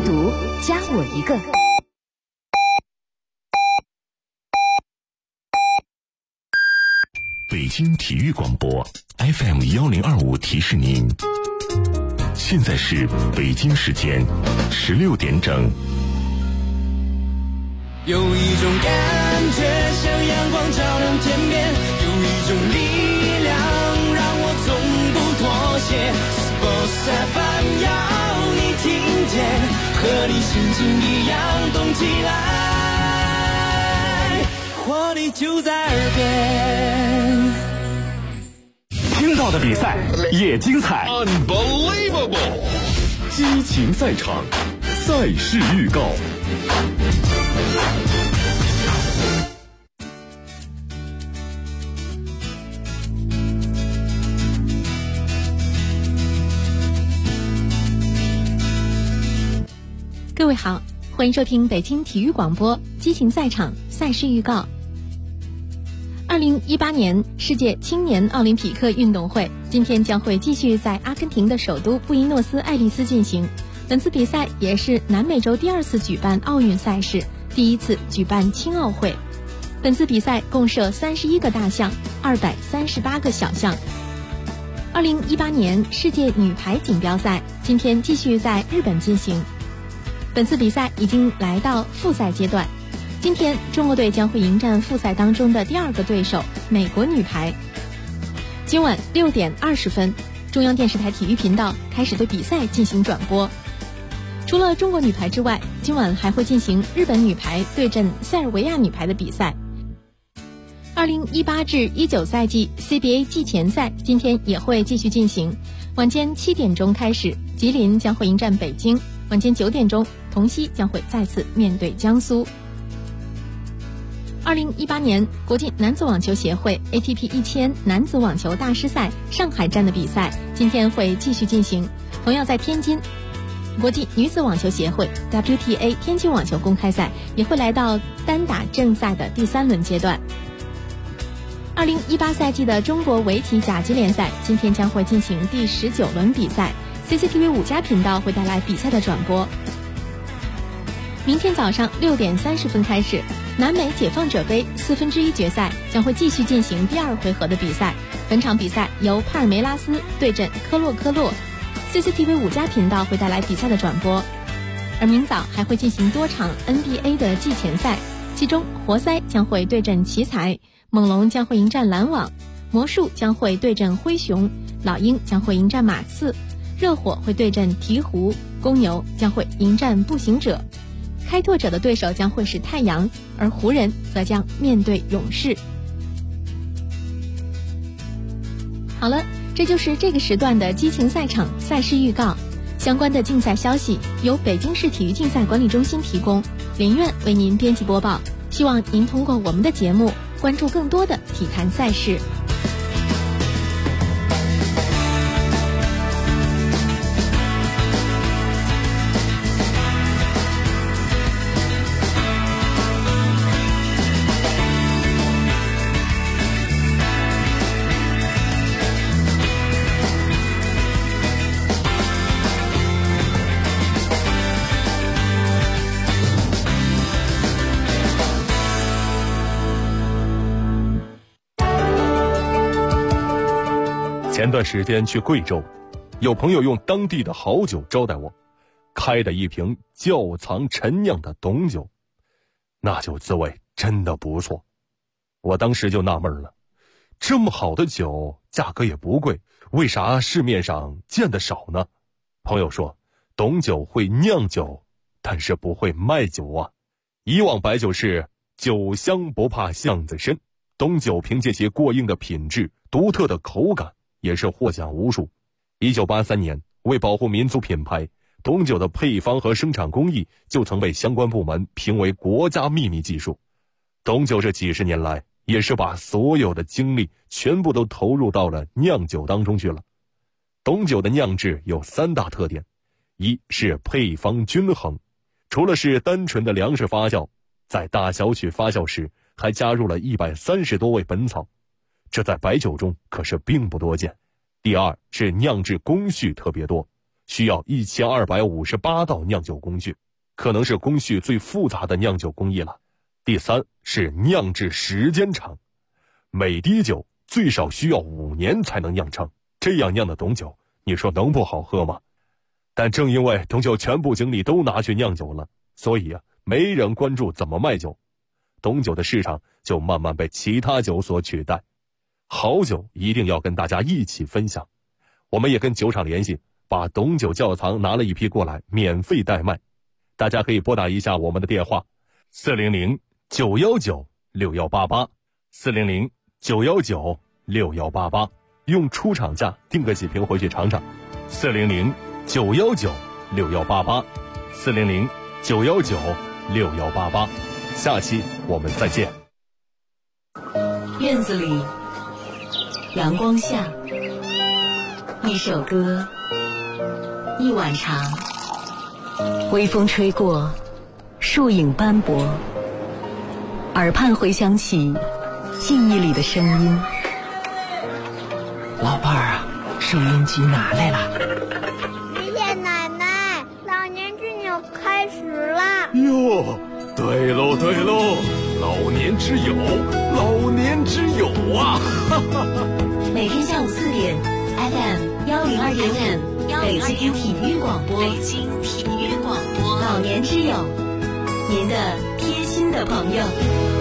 读，加我一个。 北京体育广播 FM1025提示您，现在是北京时间16点整。 有一种感觉像阳光照亮天边，有一种力量让我从不妥协。Sports FM 要你听见，和你心情一样动起来，活力就在耳边。 听到的比赛也精彩 Unbelievable， 激情赛场，赛事预告。 各位好，欢迎收听北京体育广播激情赛场赛事预告。2018年世界青年奥林匹克运动会今天将会继续在阿根廷的首都布宜诺斯艾利斯进行。本次比赛也是南美洲第2次举办奥运赛事，第1次举办青奥会。本次比赛共设31个大项，238个小项。2018年世界女排锦标赛今天继续在日本进行。本次比赛已经来到复赛阶段，今天中国队将会迎战复赛当中的第2个对手美国女排。今晚6点20分，中央电视台体育频道开始对比赛进行转播。除了中国女排之外，今晚还会进行日本女排对阵塞尔维亚女排的比赛。2018至19赛季 CBA 季前赛今天也会继续进行，晚间7点钟开始，吉林将会迎战北京，晚间9点钟同曦将会再次面对江苏。2018年国际男子网球协会 ATP 1000男子网球大师赛上海站的比赛今天会继续进行，同样在天津。国际女子网球协会 WTA 天津网球公开赛也会来到单打正赛的第3轮阶段。2018赛季的中国围棋甲级联赛今天将会进行第19轮比赛， CCTV 5家频道会带来比赛的转播。明天早上6点30分开始，南美解放者杯1/4决赛将会继续进行第2回合的比赛。本场比赛由帕尔梅拉斯对阵科洛科洛， CCTV 5家频道会带来比赛的转播。而明早还会进行多场 NBA 的季前赛，其中活塞将会对阵奇才，猛龙将会迎战篮网，魔术将会对阵灰熊，老鹰将会迎战马刺，热火会对阵鹈鹕，公牛将会迎战步行者，开拓者的对手将会是太阳，而湖人则将面对勇士。好了，这就是这个时段的激情赛场赛事预告。相关的竞赛消息由北京市体育竞赛管理中心提供，连院为您编辑播报。希望您通过我们的节目关注更多的体坛赛事。 前段时间去贵州，有朋友用当地的好酒招待我，开的一瓶窖藏陈酿的董酒，那酒滋味真的不错。我当时就纳闷了，这么好的酒价格也不贵，为啥市面上见得少呢？朋友说，董酒会酿酒，但是不会卖酒啊。以往白酒是酒香不怕巷子深，董酒凭借其过硬的品质、独特的口感，也是获奖无数。1983年，为保护民族品牌，董酒的配方和生产工艺就曾被相关部门评为国家秘密技术。董酒这几十年来，也是把所有的精力全部都投入到了酿酒当中去了。董酒的酿制有3大特点，一是配方均衡，除了是单纯的粮食发酵，在大小曲发酵时还加入了130多味本草，这在白酒中可是并不多见。第二是酿制工序特别多， 需要1258道酿酒工序，可能是工序最复杂的酿酒工艺了。第三是酿制时间长，每滴酒最少需要5年才能酿成，这样酿的董酒，你说能不好喝吗？但正因为董酒全部精力都拿去酿酒了，所以没人关注怎么卖酒，董酒的市场就慢慢被其他酒所取代。好酒一定要跟大家一起分享，我们也跟酒厂联系，把董酒窖藏拿了一批过来，免费代卖。大家可以拨打一下我们的电话400-919-6188 400-919-6188，用出厂价订个几瓶回去尝尝。400-919-6188 400-919-6188，下期我们再见。 院子里，阳光下，一首歌，一碗茶，微风吹过，树影斑驳，耳畔回响起记忆里的声音。 老伴儿啊，收音机拿来了。 爷爷奶奶，老年之友开始了。 哟，对喽对喽，老年之友，老年之友啊！ 每天下午4点 ，FM 102.5，北京体育广播，北京体育广播，老年之友，您的贴心的朋友。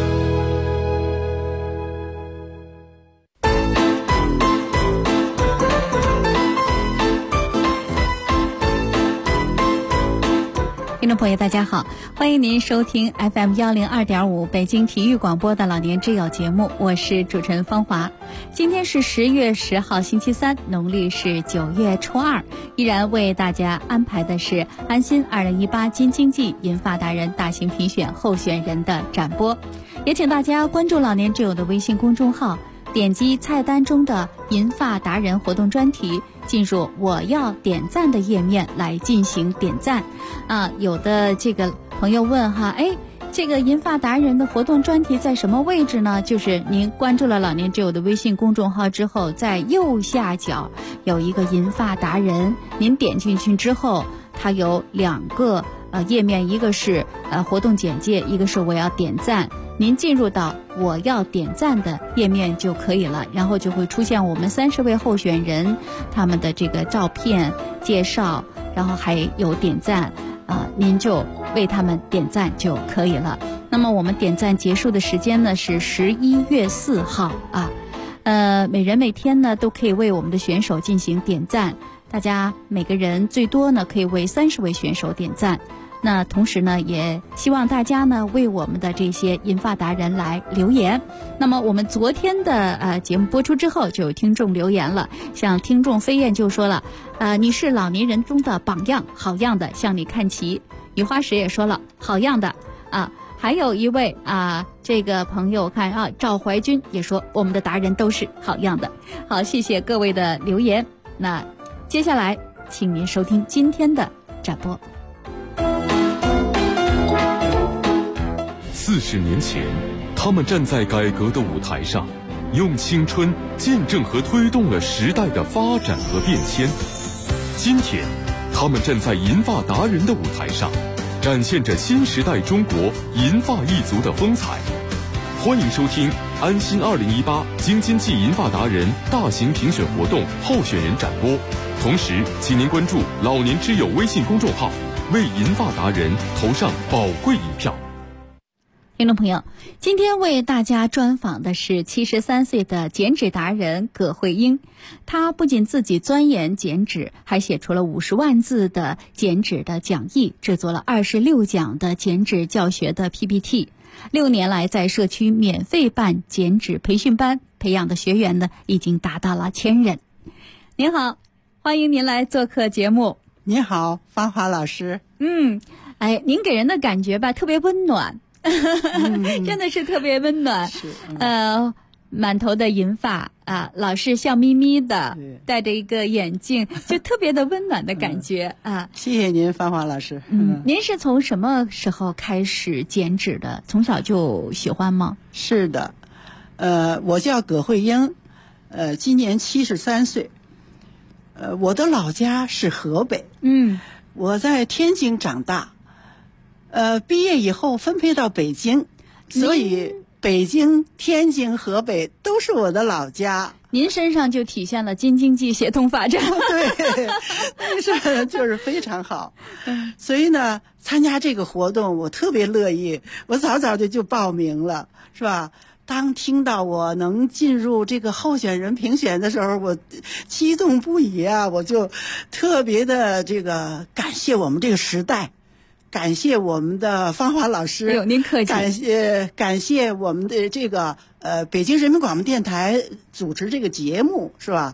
听众朋友大家好，欢迎您收听 FM 102.5北京体育广播的老年之友节目，我是主持人芳华。今天是10月10号星期三，农历是9月初2，依然为大家安排的是安心2018京津冀银发达人大型评选候选人的展播，也请大家关注老年之友的微信公众号，点击菜单中的银发达人活动专题，进入我要点赞的页面来进行点赞。有的这个朋友问哈，这个银发达人的活动专题在什么位置呢？就是您关注了老年之友的微信公众号之后，在右下角有一个银发达人，您点进去之后，它有2个页面，一个是活动简介，一个是我要点赞。您进入到我要点赞的页面就可以了，然后就会出现我们30位候选人他们的这个照片介绍，然后还有点赞，您就为他们点赞就可以了。那么我们点赞结束的时间呢是11月4号每人每天呢都可以为我们的选手进行点赞，大家每个人最多呢可以为30位选手点赞。那同时呢，也希望大家呢为我们的这些银发达人来留言。那么我们昨天的节目播出之后，就有听众留言了，像听众飞燕就说了，你是老年人中的榜样，好样的，向你看齐。雨花石也说了，好样的还有一位这个朋友看赵怀军也说，我们的达人都是好样的。好，谢谢各位的留言。那接下来请您收听今天的展播。 40年前，他们站在改革的舞台上，用青春见证和推动了时代的发展和变迁。今天，他们站在银发达人的舞台上，展现着新时代中国银发一族的风采。欢迎收听安心2018京津冀银发达人大型评选活动候选人展播，同时请您关注老年之友微信公众号，为银发达人投上宝贵一票。 听众朋友，今天为大家专访的是73岁的减脂达人葛慧英。她不仅自己钻研减脂，还写出了50万字的减脂的讲义，制作了26讲的减脂教学的 PPT。6年来在社区免费办减脂培训班，培养的学员呢已经达到了1000人。您好，欢迎您来做客节目。 您好，芳华老师。 您给人的感觉吧特别温暖。真的是特别温暖。满头的银发老是笑眯眯的，戴着一个眼镜，就特别的温暖的感觉谢谢您，芳华老师。 您是从什么时候开始减脂的？从小就喜欢吗？ 是的，我叫葛慧英，今年73岁。 我的老家是河北，我在天津长大，毕业以后分配到北京，所以北京、天津、河北都是我的老家。 您身上就体现了京津冀协同发展。 对，那是就是非常好。所以呢，参加这个活动我特别乐意，我早早的就报名了，是吧？当听到我能进入这个候选人评选的时候，我激动不已啊！我就特别的这个感谢我们这个时代，感谢我们的芳华老师， 哎呦，您客气。 感谢我们的这个北京人民广播电台主持这个节目，是吧？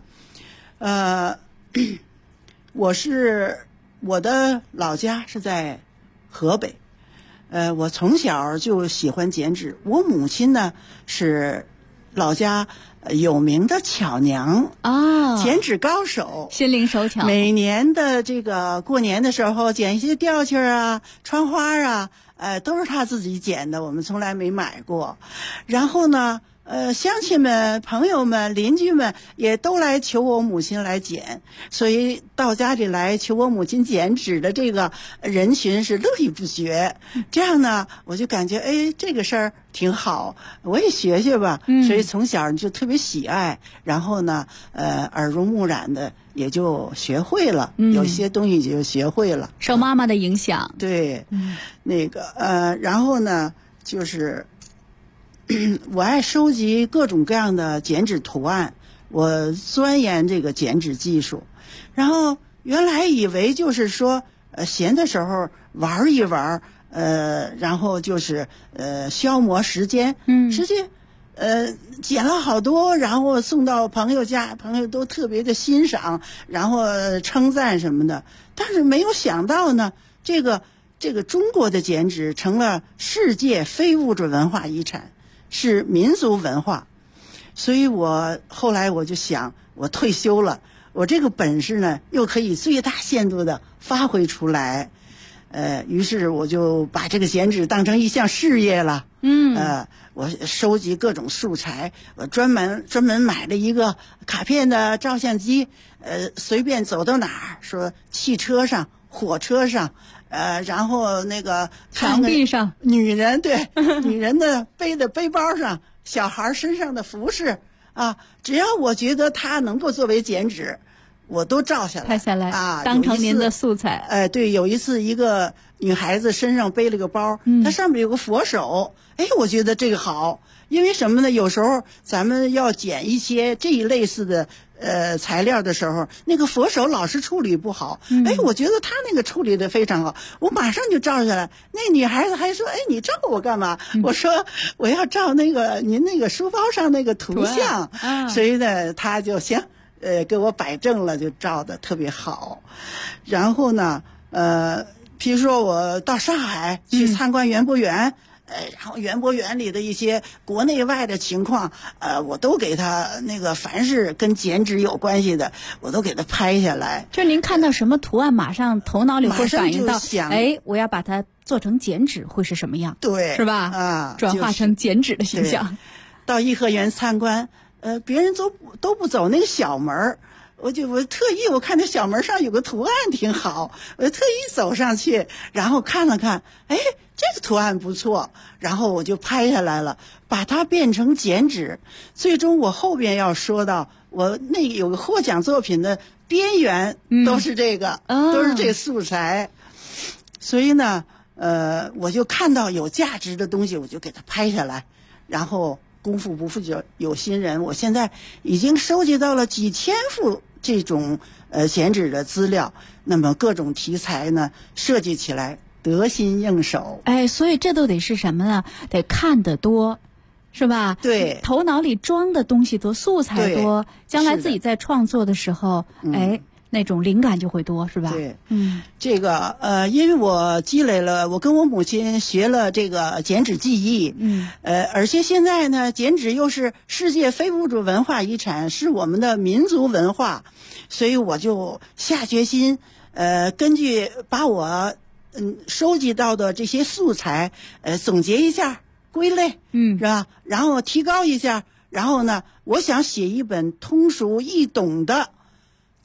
我的老家是在河北，我从小就喜欢剪纸。我母亲呢是老家有名的巧娘啊，剪纸高手， 心灵手巧。 每年的这个过年的时候，剪一些吊旗啊、窗花啊，都是她自己剪的，我们从来没买过。然后呢，乡亲们、朋友们、邻居们也都来求我母亲来剪，所以到家里来求我母亲剪纸的这个人群是乐意不绝。这样呢，我就感觉这个事儿挺好，我也学学吧。所以从小就特别喜爱，然后呢，耳濡目染的也就学会了，有些东西就学会了， 受妈妈的影响。 对，然后呢，就是我爱收集各种各样的剪纸图案，我钻研这个剪纸技术。然后原来以为就是说，闲的时候玩一玩，然后就是消磨时间。实际剪了好多，然后送到朋友家，朋友都特别的欣赏，然后称赞什么的。但是没有想到呢，这个中国的剪纸成了世界非物质文化遗产，是民族文化。所以我后来我就想，我退休了，我这个本事呢又可以最大限度的发挥出来。于是我就把这个剪纸当成一项事业了。我收集各种素材，我专门买了一个卡片的照相机，随便走到哪儿，说汽车上、火车上，然后那个墙壁上， 女人的背的背包上，小孩身上的服饰啊，只要我觉得它能够作为剪纸，我都照下来， 拍下来啊， 当成您的素材。 对，有一次一个女孩子身上背了个包，它上面有个佛手，我觉得这个好，因为什么呢？有时候咱们要剪一些这一类似的材料的时候，那个佛手老是处理不好。我觉得他那个处理的非常好，我马上就照下来。那女孩子还说：“你照我干嘛？”我说：“我要照那个您那个书包上那个图像。”所以呢，他就行，给我摆正了，就照的特别好。然后呢，譬如说我到上海去参观园博园。然后园博园里的一些国内外的情况，我都给他那个凡是跟剪纸有关系的，我都给他拍下来。 就您看到什么图案，马上头脑里会反映到，我要把它做成剪纸会是什么样？ 对， 是吧？转化成剪纸的形象。 到颐和园参观，别人都不走那个小门，我特意我看那小门上有个图案挺好，我就特意走上去，然后看了看，这个图案不错，然后我就拍下来了，把它变成剪纸。最终我后边要说到，我那有个获奖作品的边缘都是这个，都是这素材。所以呢，我就看到有价值的东西，我就给它拍下来，然后功夫不负有心人，我现在已经收集到了几千幅这种剪纸的资料，那么各种题材呢设计起来得心应手。 所以这都得是什么呢？得看得多，是吧？ 对， 头脑里装的东西多，素材多，将来自己在创作的时候，那种灵感就会多，是吧？ 对，这个因为我积累了，我跟我母亲学了这个剪纸技艺，而且现在呢，剪纸又是世界非物质文化遗产，是我们的民族文化，所以我就下决心，根据把我收集到的这些素材，总结一下，归类，是吧？然后提高一下，然后呢，我想写一本通俗易懂的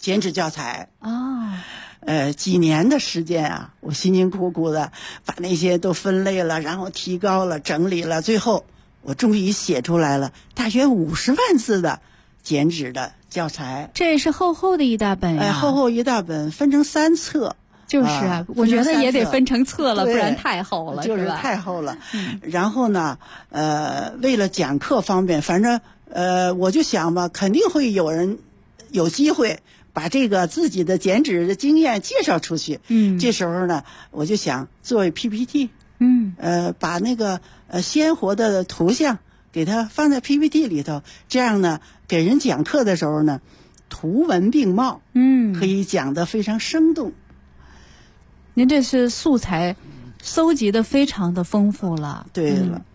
剪纸教材。 几年的时间啊，我辛辛苦苦的把那些都分类了，然后提高了，整理了，最后我终于写出来了大约50万字的剪纸的教材。 这也是厚厚的一大本呀， 厚厚一大本，分成3册。 就是啊，我觉得也得分成册了，不然太厚了， 就是太厚了。然后呢，为了讲课方便，反正我就想吧，肯定会有人有机会把这个自己的剪纸的经验介绍出去。这时候呢，我就想作为 PPT，把那个鲜活的图像给它放在 PPT 里头，这样呢，给人讲课的时候呢，图文并茂，可以讲得非常生动。 您这是素材搜集的非常的丰富了。 对了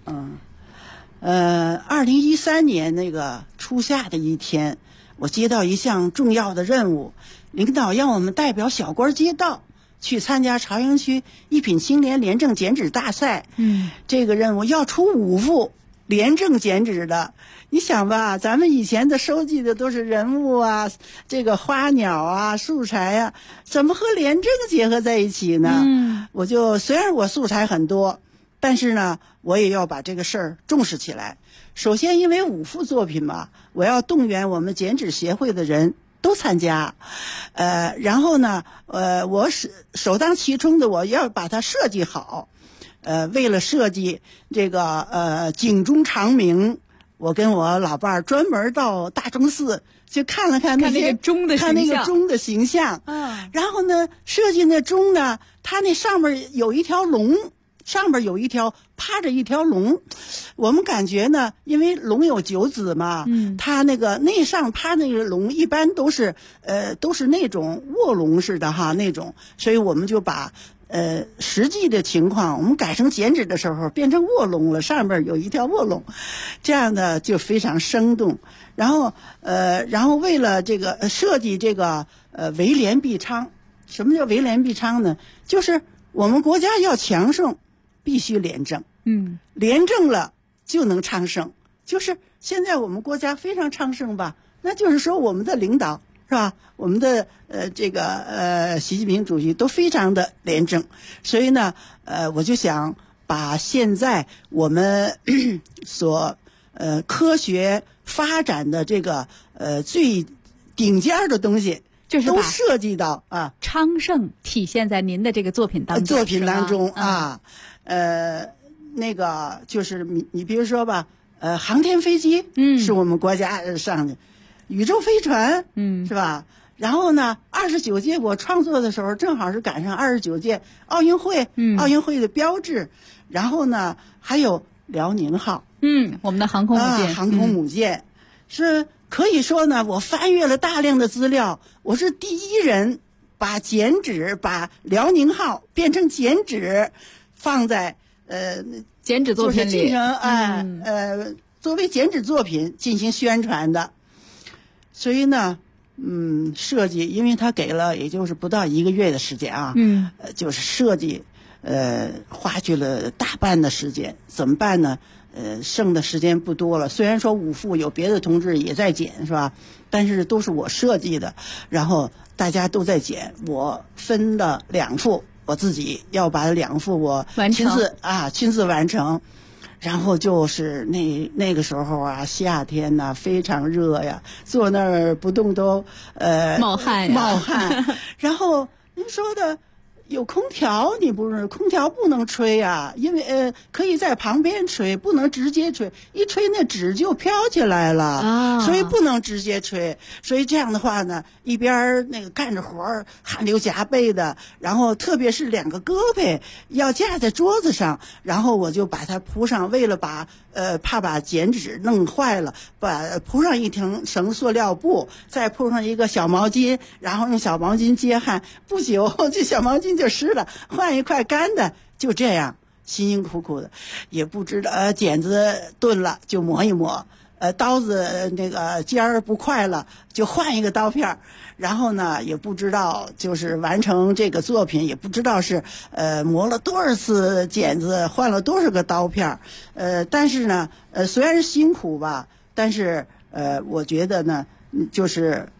，2013年那个初夏的一天，我接到一项重要的任务，领导让我们代表小官街道去参加朝阳区一品青年廉政剪纸大赛。这个任务要出5幅廉政剪纸的。你想吧，咱们以前的收集的都是人物啊，这个花鸟啊，素材啊，怎么和廉政结合在一起呢？虽然我素材很多，但是呢，我也要把这个事儿重视起来。首先，因为5幅作品嘛，我要动员我们剪纸协会的人都参加，然后呢，我首当其冲的，我要把它设计好。为了设计这个警钟长鸣，我跟我老伴儿专门到大钟寺去看了看那个钟的形象。然后呢，设计那钟呢，它那上面有一条龙，上面有一条趴着一条龙。我们感觉呢，因为龙有9子嘛，它那上趴那个龙一般都是那种卧龙似的哈那种，所以我们就把实际的情况我们改成剪纸的时候变成卧龙了，上面有一条卧龙，这样的就非常生动。然后为了这个设计这个为廉必昌。什么叫为廉必昌呢？就是我们国家要强盛，必须廉政。廉政了就能昌盛。就是现在我们国家非常昌盛吧，那就是说我们的领导是吧？我们的习近平主席都非常的廉政，所以呢，我就想把现在我们所科学发展的这个最顶尖的东西， 就是都涉及到昌盛体现在您的这个作品当中。 那个就是你比如说吧，航天飞机是我们国家上的。宇宙飞船，是吧？然后呢，29届我创作的时候，正好是赶上29届奥运会，奥运会的标志。然后呢，还有辽宁号， 我们的航空母舰，是可以说呢，我翻阅了大量的资料，我是第一人把剪纸，把辽宁号变成剪纸，放在剪纸作品里， 进行作为剪纸作品进行宣传的。所以呢，设计，因为他给了也就是不到1个月的时间啊，就是设计，花去了大半的时间，怎么办呢？剩的时间不多了。虽然说5幅有别的同志也在剪，是吧？但是都是我设计的，然后大家都在剪，我分了2幅，我自己要把2幅我亲自完成。然后就是那个时候啊，夏天呐，非常热呀，坐那儿不动都冒汗。 然后您说的有空调，空调不能吹呀，因为可以在旁边吹，不能直接吹，一吹那纸就飘起来了，所以不能直接吹。所以这样的话呢，一边那个干着活汗流浃背的，然后特别是2个胳膊要架在桌子上，然后我就把它铺上，为了怕把剪纸弄坏了，铺上一层塑料布，再铺上一个小毛巾，然后用小毛巾接汗，不久这小毛巾就湿了，换一块干的，就这样辛辛苦苦的，也不知道剪子钝了就磨一磨，刀子那个尖儿不快了就换一个刀片，然后呢也不知道就是完成这个作品，也不知道是磨了多少次剪子，换了多少个刀片，但是呢虽然辛苦吧，但是我觉得呢就是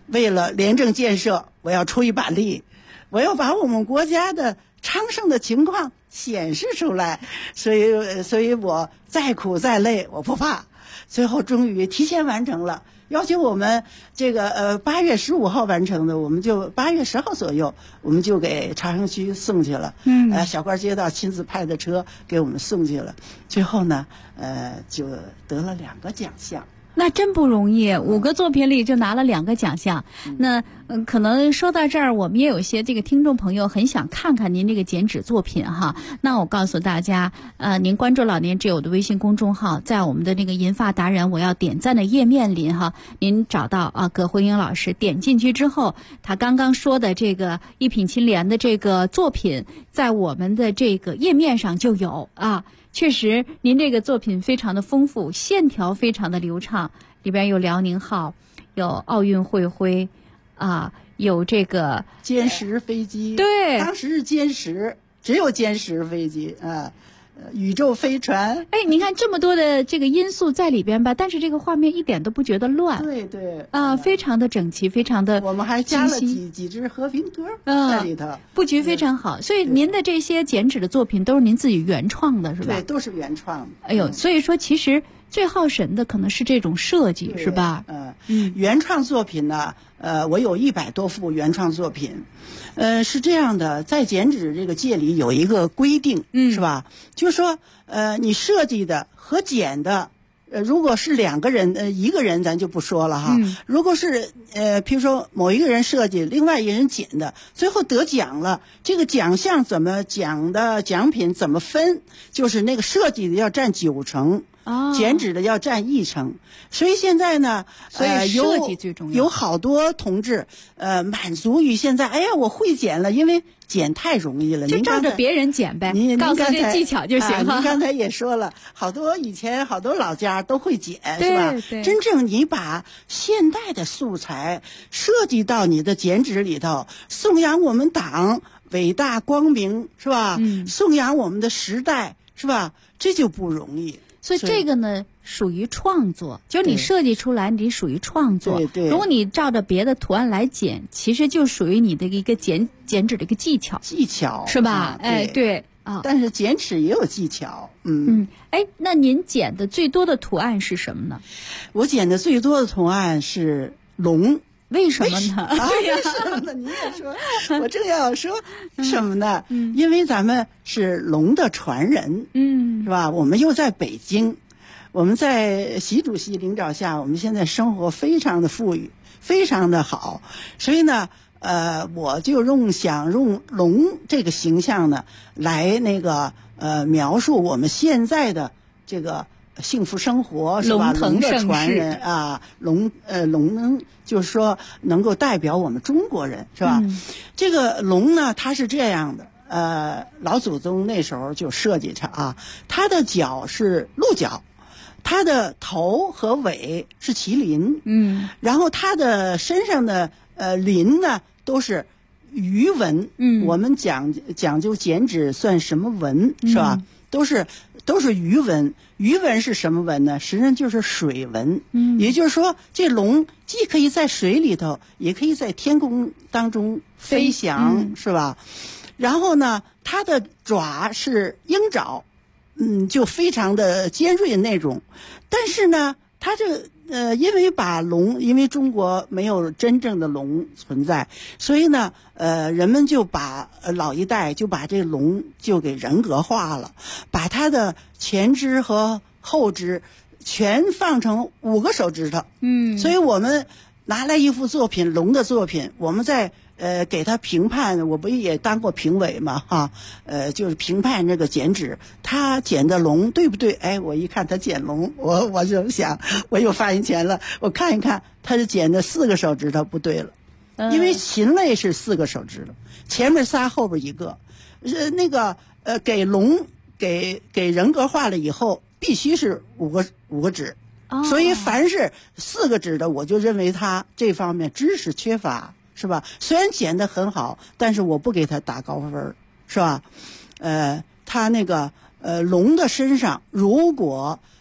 为了廉政建设，我要出一把力，我要把我们国家的昌盛的情况显示出来，所以我再苦再累我不怕，最后终于提前完成了。要求我们这个8月15号完成的，我们就8月10号左右，我们就给朝阳区送去了。小官街道亲自派的车给我们送去了。最后呢，就得了2个奖项。 那真不容易，5个作品里就拿了2个奖项。那可能说到这儿，我们也有些这个听众朋友很想看看您这个剪纸作品哈。那我告诉大家，您关注老年之友的微信公众号，在我们的那个银发达人我要点赞的页面里哈，您找到葛慧英老师，点进去之后，他刚刚说的这个一品青莲的这个作品，在我们的这个页面上就有啊。确实您这个作品非常的丰富，线条非常的流畅，里边有辽宁号，有奥运会徽啊，有这个歼十飞机， 对， 当时是歼十，只有歼十飞机啊。宇宙飞船， 你看这么多的这个因素在里边吧，但是这个画面一点都不觉得乱， 对非常的整齐，非常的我们还加了几支和平歌在里头， 布局非常好。所以您的这些剪纸的作品都是您自己原创的，是吧？ 对，都是原创的。 哎呦，所以说其实最耗神的可能是这种设计，是吧？ 原创作品呢，我有100多幅原创作品。是这样的，在剪纸这个界里有一个规定，是吧？就是说，你设计的和剪的，如果是2个人，1个人咱就不说了哈。如果是譬如说某一个人设计，另外一个人剪的，最后得奖了，这个奖项怎么奖的奖品怎么分？就是那个设计的要占9成。剪纸的要占1成，所以现在呢， 所以设计最重要。 有好多同志，满足于现在，哎呀，我会剪了，因为剪太容易了， 就照着别人剪呗，告诉这技巧就行了。 您刚才也说了，以前好多老家都会剪，是吧？真正你把现代的素材设计到你的剪纸里头，颂扬我们党伟大光明，是吧？颂扬我们的时代，是吧？这就不容易。 所以这个呢属于创作，就是你设计出来你属于创作。 对， 如果你照着别的图案来剪，其实就属于你的一个剪纸的一个技巧是吧？对啊。 但是剪纸也有技巧。 那您剪的最多的图案是什么呢？ 我剪的最多的图案是龙。 为什么呢？ 为什么呢？你也说，我正要说什么呢？因为咱们是龙的传人，是吧？我们又在北京，我们在习主席领导下，我们现在生活非常的富裕，非常的好，所以呢，我就想用龙这个形象呢，来描述我们现在的这个幸福生活，是吧？龙的传人啊，龙就是说能够代表我们中国人，是吧？这个龙呢，它是这样的，老祖宗那时候就设计它啊，它的脚是鹿角，它的头和尾是麒麟，然后它的身上的鳞呢都是鱼纹，我们讲究剪纸算什么纹，是吧？都是鱼纹。鱼纹是什么纹呢？实际上就是水纹。也就是说，这龙既可以在水里头，也可以在天空当中飞翔，是吧？然后呢，它的爪是鹰爪，就非常的尖锐那种。但是呢，它因为中国没有真正的龙存在，所以呢，人们就把老一代就把这龙就给人格化了，把它的前肢和后肢全放成5个手指头。所以我们拿来一幅作品，龙的作品，我们在给他评判，我不也当过评委嘛哈，就是评判这个剪纸，他剪的龙对不对？哎，我一看他剪龙，我就想，我有发言权了，我看一看，他是剪的4个手指头不对了，因为禽类是4个手指头，前面仨，后边1个，给龙给人格化了以后，必须是5个指。所以凡是4个指的，我就认为他这方面知识缺乏，是吧？虽然剪得很好，但是我不给他打高分，是吧？他龙的身上如果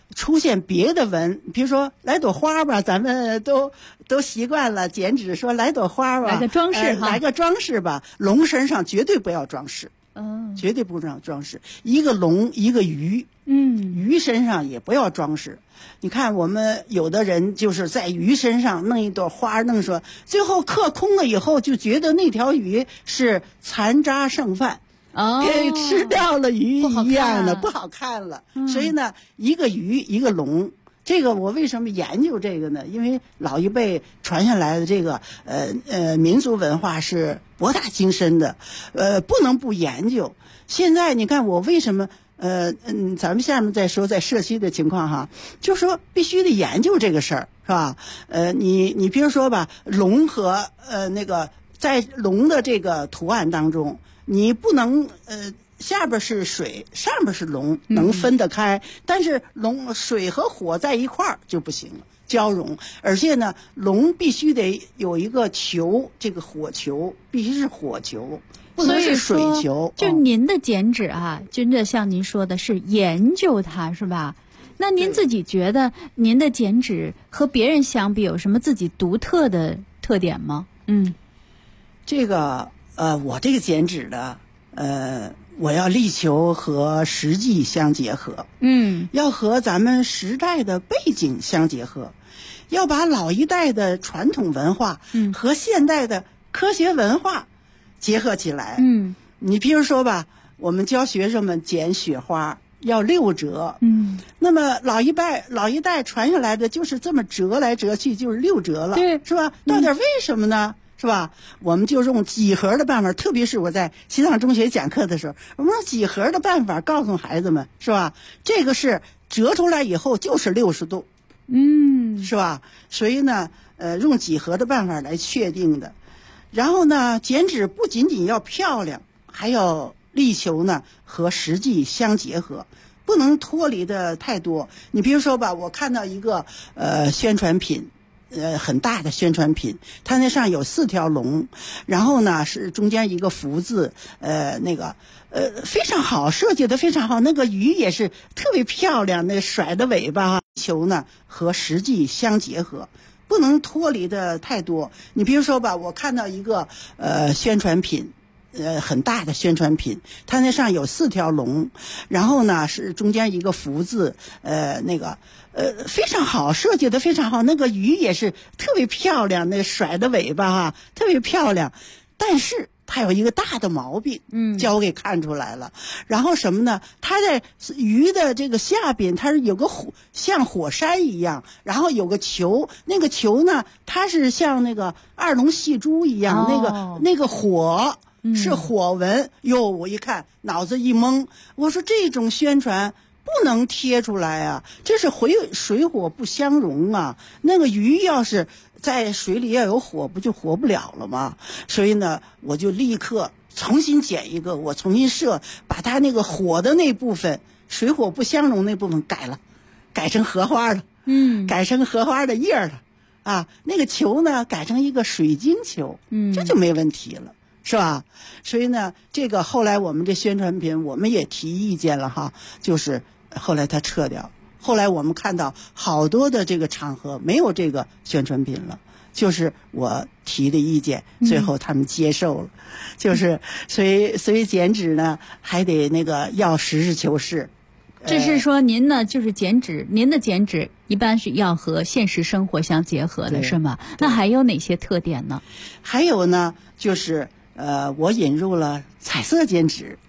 出现别的纹，比如说来朵花吧，咱们都习惯了剪纸说来朵花吧， 来个装饰哈， 来个装饰吧。龙身上绝对不要装饰，绝对不让装饰。一个龙，一个鱼，鱼身上也不要装饰。你看我们有的人就是在鱼身上弄一朵花，弄说最后刻空了以后，就觉得那条鱼是残渣剩饭。给吃掉了鱼一样的，不好看了。所以呢，一个鱼一个龙，这个我为什么研究这个呢？因为老一辈传下来的这个民族文化是博大精深的，不能不研究。现在你看我为什么咱们下面再说在社区的情况哈，就说必须得研究这个事儿，是吧？你比如说吧，龙和那个在龙的这个图案当中。你不能下边是水，上边是龙，能分得开。但是水和火在一块儿就不行了，交融。而且呢，龙必须得有一个球，这个火球必须是火球，不能是水球。 就您的剪纸啊，真的像您说的是研究它，是吧？那您自己觉得您的剪纸和别人相比有什么自己独特的特点吗？ 这个。我这个剪纸的，我要力求和实际相结合，要和咱们时代的背景相结合，要把老一代的传统文化和现代的科学文化结合起来。你比如说吧，我们教学生们剪雪花要6折，那么老一代传下来的就是这么折来折去，就是6折了，对，是吧？到底为什么呢？是吧？我们就用几何的办法，特别是我在西藏中学讲课的时候，我们用几何的办法告诉孩子们，是吧？这个是折出来以后就是60度，是吧？所以呢，用几何的办法来确定的。然后呢，剪纸不仅仅要漂亮，还要力求呢和实际相结合，不能脱离的太多。你比如说吧，我看到一个宣传品。很大的宣传品，它那上有4条龙，然后呢是中间一个福字，非常好，设计的非常好，那个鱼也是特别漂亮，那甩的尾巴球呢和实际相结合，不能脱离的太多。你比如说吧，我看到一个宣传品。很大的宣传品，它那上有4条龙，然后呢是中间一个福字，非常好，设计的非常好，那个鱼也是特别漂亮，那甩的尾巴特别漂亮，但是它有一个大的毛病，叫我给看出来了。然后什么呢？它在鱼的这个下边，它是有个像火山一样，然后有个球，那个球呢，它是像那个2龙戏珠一样，那个火。是火纹哟！我一看脑子一懵，我说这种宣传不能贴出来啊，这是水火不相容啊。那个鱼要是在水里要有火，不就活不了了吗？所以呢，我就立刻重新剪一个，我重新把它那个火的那部分，水火不相容那部分改成荷花了，改成荷花的叶了啊。那个球呢，改成一个水晶球，这就没问题了。是吧？所以呢，这个后来我们这宣传品我们也提意见了哈，就是后来他撤掉。后来我们看到好多的这个场合没有这个宣传品了，就是我提的意见，最后他们接受了。就是所以剪纸呢还得要实事求是。 这是说您呢，就是您的剪纸一般是要和现实生活相结合的，是吗？那还有哪些特点呢？ 还有呢，就是我引入了彩色剪纸。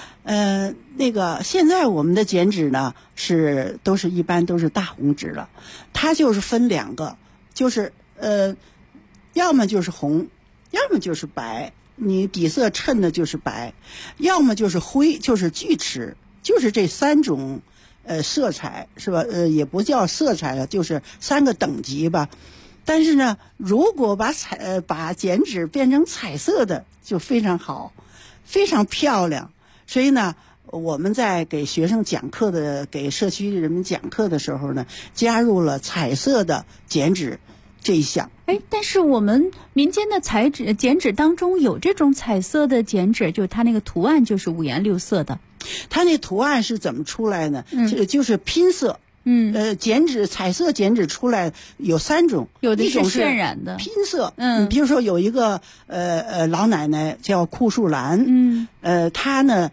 现在我们的剪纸呢一般都是大红纸了，它就是分2个，就是要么就是红，要么就是白，你底色衬的就是白，要么就是灰，就是锯齿，就是这3种色彩，是吧？也不叫色彩了，就是3个等级吧。但是呢，如果把剪纸变成彩色的，就非常好，非常漂亮。所以呢，我们在给学生讲课给社区人们讲课的时候呢，加入了彩色的剪纸这一项。 但是我们民间的剪纸当中有这种彩色的剪纸，就是它那个图案就是5颜6色的。 它那图案是怎么出来呢？就是拼色。 剪纸彩色剪纸出来有3种， 有的是一种是渲染的拼色，比如说有一个老奶奶叫库树兰，她呢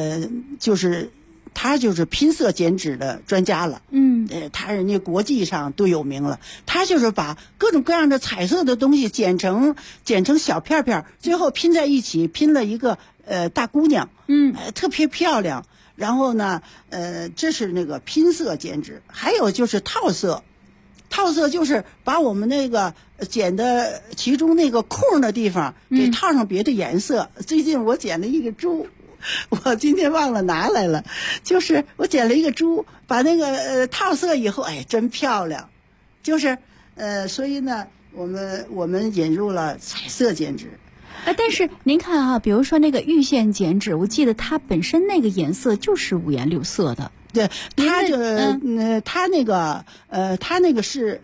她就是拼色剪纸的专家了，她人家国际上都有名了。她就是把各种各样的彩色的东西剪成小片片，最后拼在一起，拼了一个大姑娘，特别漂亮。然后呢，这是那个拼色剪纸，还有就是套色。套色就是把我们那个剪的其中那个空的地方给套上别的颜色。最近我剪了一个猪。我今天忘了拿来了，就是我剪了一个猪，把那个套色以后，哎，真漂亮。就是所以呢，我们引入了彩色剪纸。 但是您看啊，比如说那个玉线剪纸，我记得它本身那个颜色就是5颜6色的。 对，它那个是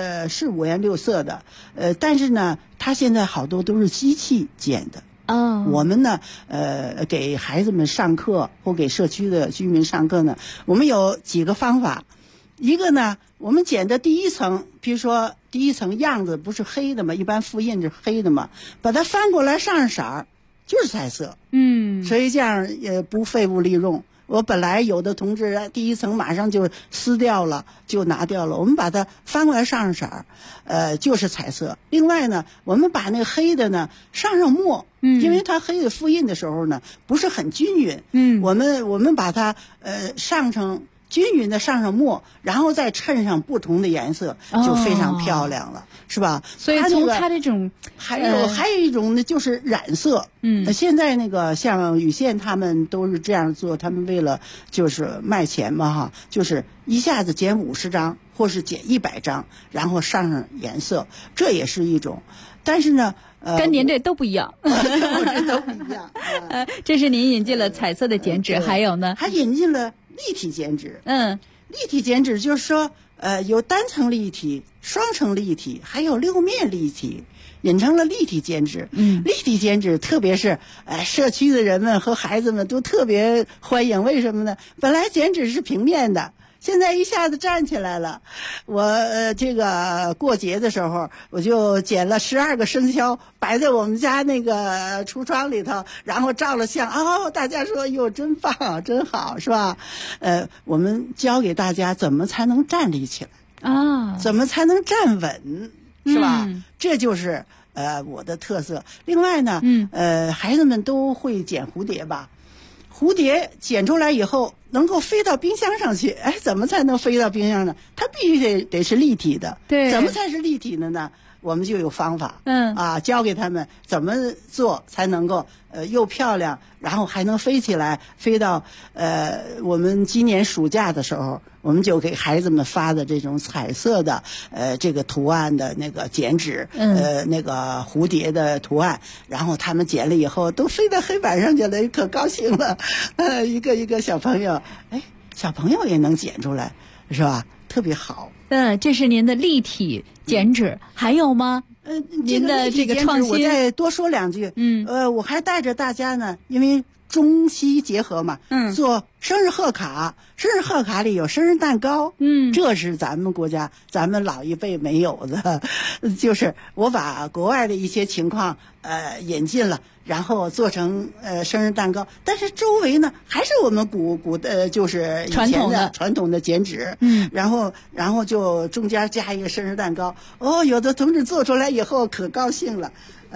5颜6色的，但是呢，它现在好多都是机器剪的。我们呢，给孩子们上课或给社区的居民上课呢，我们有几个方法。一个呢，我们剪的第一层，比如说第一层样子不是黑的嘛，一般复印是黑的嘛，把它翻过来上色儿，就是彩色。所以这样也不废物利用。我本来有的同志第一层马上就撕掉了，就拿掉了。我们把它翻过来上色儿，就是彩色。另外呢，我们把那个黑的呢上墨，因为它黑的复印的时候呢不是很均匀。我们把它上成均匀的上墨，然后再衬上不同的颜色，就非常漂亮了，是吧？ 所以从它这种还有一种呢，就是染色。现在那个像羽线他们都是这样做，他们为了就是卖钱嘛哈，就是一下子剪50张或是剪100张，然后上颜色，这也是一种。但是呢， 跟您这都不一样， 我这都不一样。 这是您引进了彩色的剪纸，还有呢， 还引进了立体剪纸。立体剪纸就是说，有单层立体、双层立体，还有6面立体，引成了立体剪纸。立体剪纸特别是社区的人们和孩子们都特别欢迎。为什么呢？本来剪纸是平面的，现在一下子站起来了。我这个过节的时候，我就剪了12个生肖，摆在我们家那个橱窗里头，然后照了相。大家说哟，真棒，真好，是吧？我们教给大家怎么才能站立起来怎么才能站稳，是吧？这就是我的特色。另外呢，孩子们都会剪蝴蝶吧？蝴蝶剪出来以后能够飞到冰箱上去，怎么才能飞到冰箱呢？它必须得是立体的。对，怎么才是立体的呢？我们就有方法，教给他们怎么做才能够又漂亮，然后还能飞起来，飞到我们今年暑假的时候，我们就给孩子们发的这种彩色的这个图案的那个剪纸，那个蝴蝶的图案，然后他们剪了以后都飞到黑板上去了，可高兴了。一个小朋友，小朋友也能剪出来，是吧？特别好。 这是您的立体剪纸，还有吗？您的这个创新， 我再多说2句。我还带着大家呢，因为中西结合嘛，做生日贺卡。生日贺卡里有生日蛋糕，这是咱们国家咱们老一辈没有的，就是我把国外的一些情况引进了，然后做成生日蛋糕，但是周围呢还是我们古的就是以前的传统的剪纸，然后就中间加一个生日蛋糕。有的同志做出来以后可高兴了。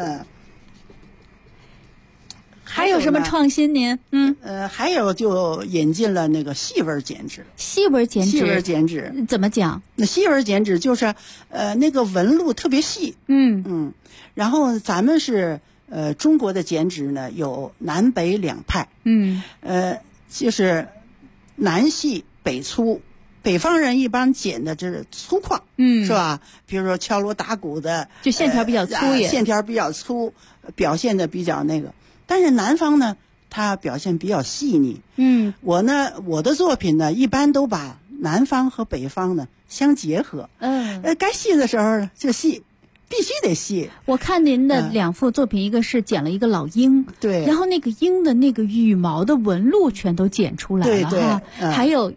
还有什么创新您？ 还有就引进了那个细纹剪纸。 细纹剪纸， 细纹剪纸怎么讲？ 那细纹剪纸就是那个纹路特别细。然后咱们是中国的剪纸呢有南北2派。就是南细北粗。北方人一般剪的这是粗犷，是吧？比如说敲锣打鼓的， 就线条比较粗线条比较粗，表现的比较那个。但是南方呢，它表现比较细腻。我的作品呢，一般都把南方和北方呢相结合。该细的时候就细，必须得细。 我看您的2幅作品，一个是剪了一个老鹰， 对， 然后那个鹰的那个羽毛的纹路全都剪出来了， 对， 还有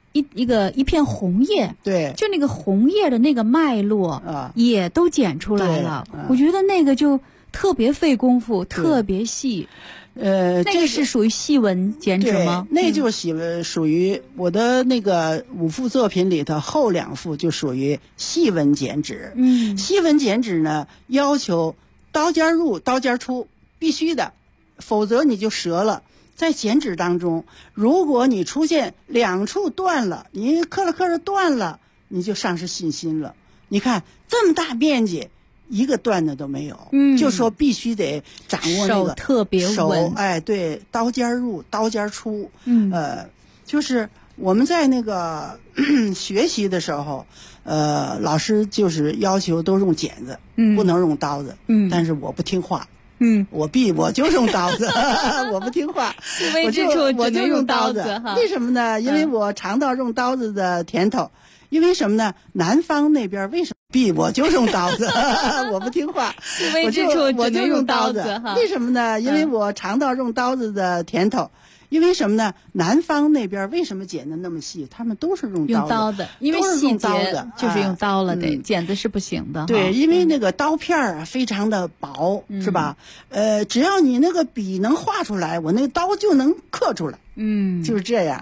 一片红叶， 对， 就那个红叶的那个脉络啊， 也都剪出来了。我觉得那个就特别费功夫，特别细。那个是属于细纹剪纸吗？ 那就是属于我的那个5幅作品里头后2幅就属于细纹剪纸。细纹剪纸呢，要求刀尖入刀尖出，必须的，否则你就折了。在剪纸当中，如果你出现2处断了，你刻着断了，你就丧失信心了。你看这么大面积，一个断的都没有，就说必须得掌握那个手特别稳， 哎，对，刀尖入刀尖出，就是我们在那个学习的时候，老师就是要求都用剪子，不能用刀子，但是我不听话。我就用刀子，我不听话， 细微之处我就用刀子。 为什么呢？因为我尝到用刀子的甜头。因为什么呢？南方那边为什么我就用刀子，我不听话， 细微之处我就用刀子。为什么呢？因为我尝到用刀子的甜头。因为什么呢？南方那边为什么剪的那么细？他们都是用刀子， 因为细节就是用刀了， 得剪子是不行的。 对，因为那个刀片啊非常的薄，是吧？只要你那个笔能画出来，我那个刀就能刻出来。就是这样。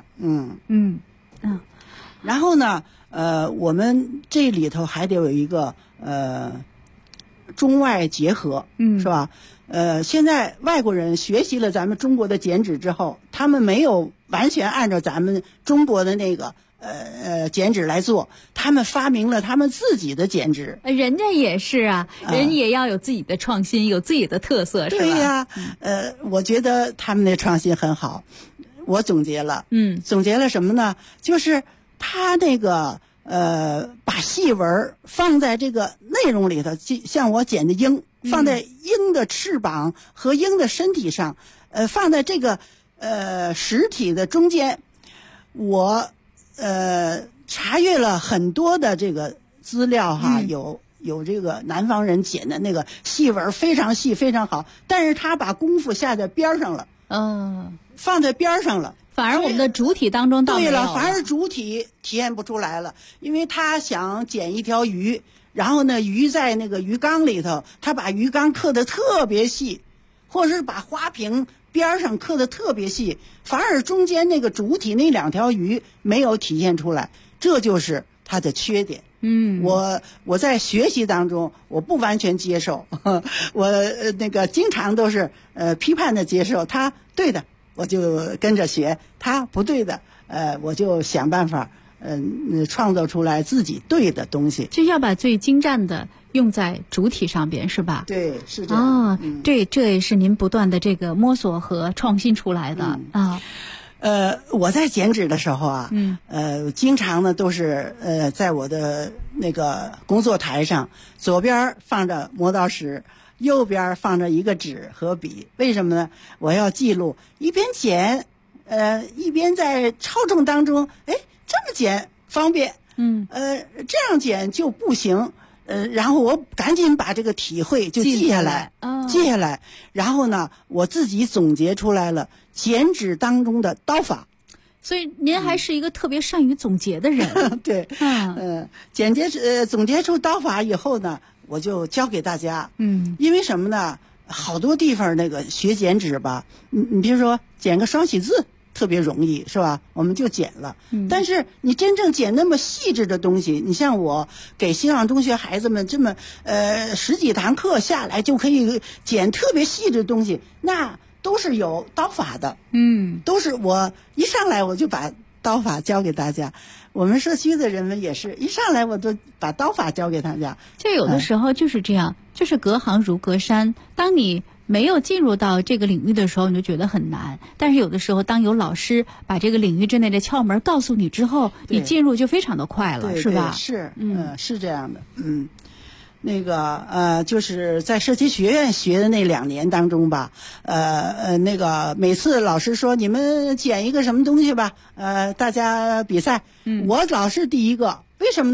然后呢，我们这里头还得有一个中外结合，是吧？现在外国人学习了咱们中国的剪纸之后，他们没有完全按照咱们中国的那个剪纸来做，他们发明了他们自己的剪纸。 人家也是啊，人也要有自己的创新，有自己的特色，是吧？ 对呀，我觉得他们的创新很好。我总结了，总结了什么呢？就是他那个把细纹放在这个内容里头，像我剪的鹰，放在鹰的翅膀和鹰的身体上，放在这个实体的中间。我查阅了很多的这个资料哈，有这个南方人剪的那个细纹非常细非常好，但是他把功夫下在边上了，放在边上了。 反而我们的主体当中倒没有了， 对了，反而主体体现不出来了，因为他想剪一条鱼，然后呢，鱼在那个鱼缸里头，他把鱼缸刻得特别细，或者是把花瓶边上刻得特别细，反而中间那个主体那2条鱼没有体现出来，这就是它的缺点。我在学习当中我不完全接受，我那个经常都是批判的接受，他对的我就跟着学，他不对的我就想办法创造出来自己对的东西， 就要把最精湛的用在主体上边，是吧？ 对，是这样。 这也是您不断的这个摸索和创新出来的啊。 我在剪纸的时候啊，经常呢都是在我的那个工作台上，左边放着磨刀石，右边放着一个纸和笔。为什么呢？我要记录，一边剪，一边在操纵当中，这么剪方便，这样剪就不行。然后我赶紧把这个体会就记下来，然后呢，我自己总结出来了剪纸当中的刀法。 所以您还是一个特别善于总结的人。 对，总结出刀法以后呢，我就教给大家。因为什么呢？好多地方那个学剪纸吧，你比如说剪个双喜字特别容易，是吧？我们就剪了。但是你真正剪那么细致的东西，你像我给新浪中学孩子们这么10几堂课下来就可以剪特别细致的东西，那都是有刀法的。都是我一上来我就把刀法教给大家。我们社区的人们也是一上来我都把刀法教给大家。 就有的时候就是这样，就是隔行如隔山。当你没有进入到这个领域的时候，你就觉得很难。但是有的时候，当有老师把这个领域之内的窍门告诉你之后，你进入就非常的快了，是吧？ 是，是这样的。那个就是在社区学院学的那2年当中吧，那个每次老师说你们剪一个什么东西吧，大家比赛，我老是第一个。为什么呢？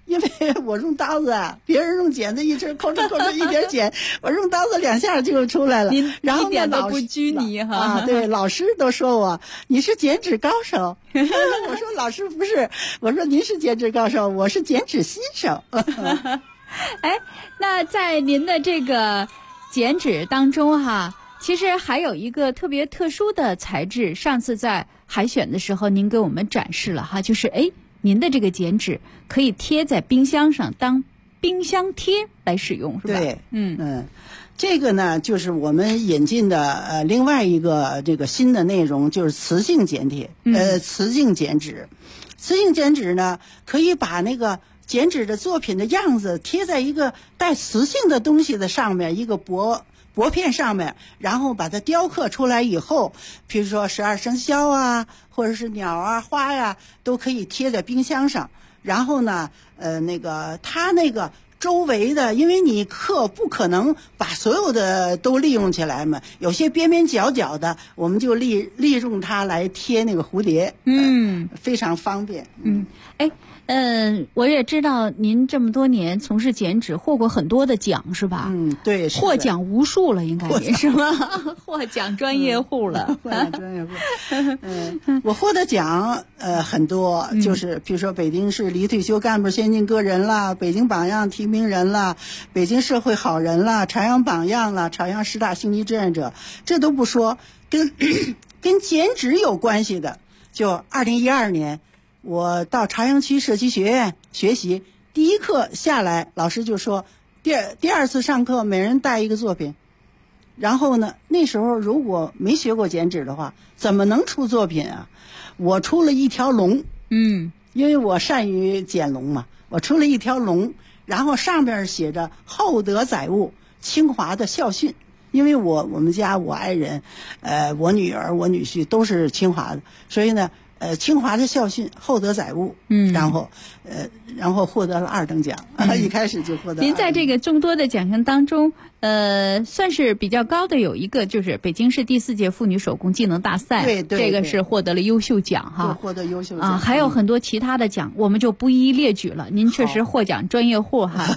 因为我用刀子啊，别人用剪子一直抠哧抠哧一点剪，我用刀子2下就出来了。然后呢， 一点都不拘泥哈。 啊，对，老师都说我你是剪纸高手。我说老师不是，我说您是剪纸高手，我是剪纸新手。 哎，那在您的这个剪纸当中哈，其实还有一个特别特殊的材质，上次在海选的时候您给我们展示了哈，就是您的这个剪纸可以贴在冰箱上当冰箱贴来使用，是吧？ 对，这个呢就是我们引进的另外一个这个新的内容，就是磁性剪贴，磁性剪纸。磁性剪纸呢，可以把那个剪纸的作品的样子贴在一个带磁性的东西的上面，一个薄片上面，然后把它雕刻出来以后，比如说12生肖啊，或者是鸟啊、花呀，都可以贴在冰箱上。然后呢，它那个周围的，因为你刻不可能把所有的都利用起来嘛，有些边边角角的，我们就利用它来贴那个蝴蝶，非常方便。 我也知道您这么多年从事剪纸，获过很多的奖，是吧？ 对， 获奖无数了，应该也是吧？获奖专业户了。 获奖专业户。我获的奖很多，就是比如说北京市离退休干部先进个人啦，北京榜样提名人啦，北京社会好人啦，朝阳榜样啦，朝阳10大星级志愿者，这都不说，跟剪纸有关系的，就2012年。我到朝阳区社区学院学习，第一课下来，老师就说第二次上课每人带一个作品。然后呢，那时候如果没学过剪纸的话，怎么能出作品啊？我出了一条龙，因为我善于剪龙嘛，我出了一条龙，然后上边写着厚德载物，清华的校训。因为我们家我爱人，我女儿我女婿都是清华的，所以呢。清华的校训厚德载物，然后获得了2等奖，一开始就获得。 您在这个众多的奖项当中，算是比较高的有一个就是北京市第4届妇女手工技能大赛， 对， 这个是获得了优秀奖哈， 获得优秀奖还有很多其他的奖，我们就不一一列举了。您确实获奖专业户哈。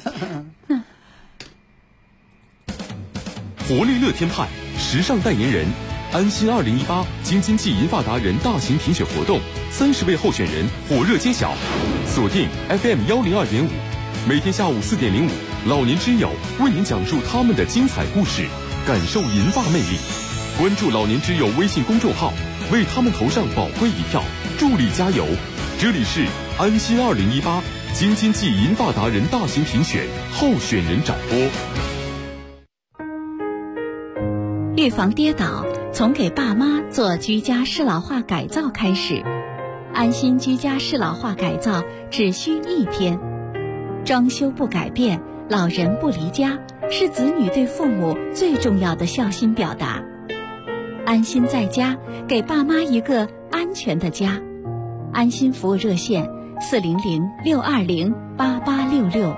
活力乐天派时尚代言人。安心2018京津冀银发达人大型评选活动，30位候选人火热揭晓，锁定 FM 102.5，每天下午4点05，老年之友为您讲述他们的精彩故事，感受银发魅力。关注老年之友微信公众号，为他们投上宝贵一票，助力加油。这里是安心2018京津冀银发达人大型评选候选人展播。 预防跌倒，从给爸妈做居家适老化改造开始。安心居家适老化改造只需1天，装修不改变，老人不离家，是子女对父母最重要的孝心表达。安心在家，给爸妈一个安全的家。安心服务热线400-620-8866。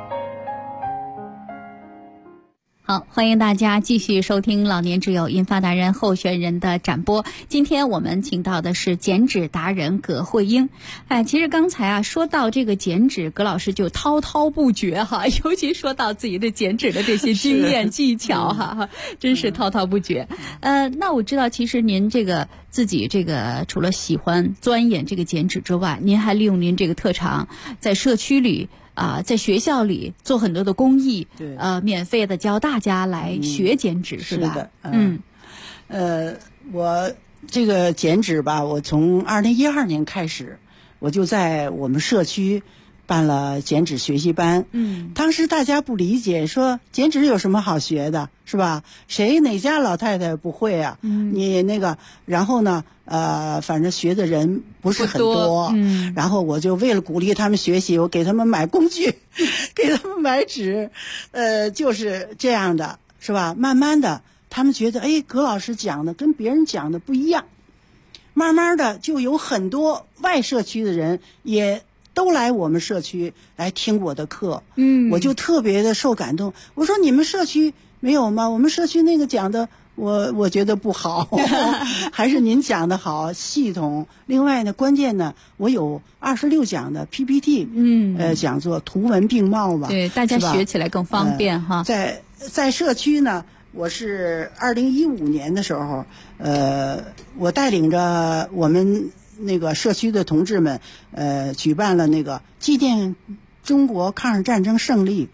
好，欢迎大家继续收听老年之友银发达人候选人的展播。今天我们请到的是剪纸达人葛慧英。其实刚才说到这个剪纸，葛老师就滔滔不绝哈，尤其说到自己的剪纸的这些经验技巧哈，真是滔滔不绝。那我知道，其实您自己除了喜欢钻研这个剪纸之外，您还利用您这个特长，在社区里。在学校里做很多的公益，免费的教大家来学剪纸，是吧？ 是的，我这个剪纸吧，我从2012年开始，我就在我们社区办了剪纸学习班。当时大家不理解，说剪纸有什么好学的，是吧？哪家老太太不会啊？你然后呢？反正学的人不是很多，然后我就为了鼓励他们学习，我给他们买工具，给他们买纸，就是这样的，是吧？慢慢的，他们觉得，葛老师讲的跟别人讲的不一样，慢慢的就有很多外社区的人也都来我们社区来听我的课，我就特别的受感动。我说你们社区没有吗？我们社区那个讲的我觉得不好，还是您讲的好，系统。另外呢，关键呢，我有26讲的 PPT， 讲座图文并茂吧， 对，大家学起来更方便哈。 在社区呢，我是2015年的时候，我带领着我们那个社区的同志们，举办了那个纪念中国抗日战争胜利